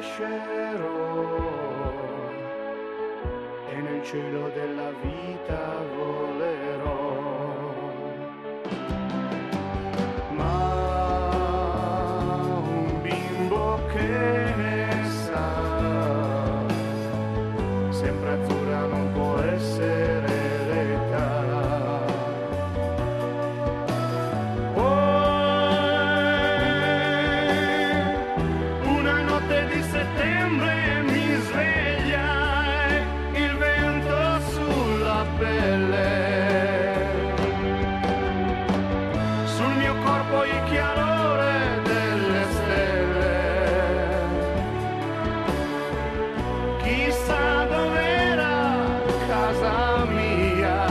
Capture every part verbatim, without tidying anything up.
crescerò e nel cielo della vita volerò. Ma un bimbo che ne sa, sempre azzurra non può essere l'età. Di settembre mi sveglia il vento sulla pelle, sul mio corpo il chiarore delle stelle. Chissà dov'era casa mia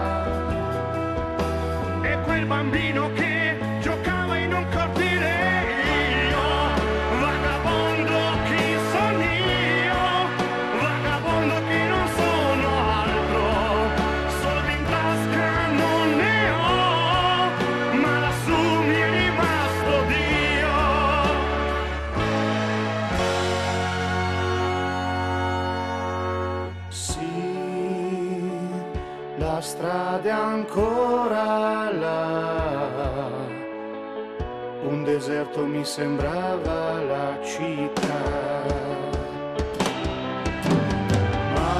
e quel bambino che giocava in un cortile. La strada è ancora là, un deserto mi sembrava la città. Ma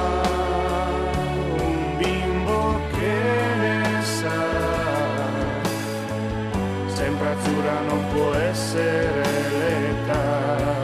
un bimbo che ne sa, sempre azzurra non può essere l'età.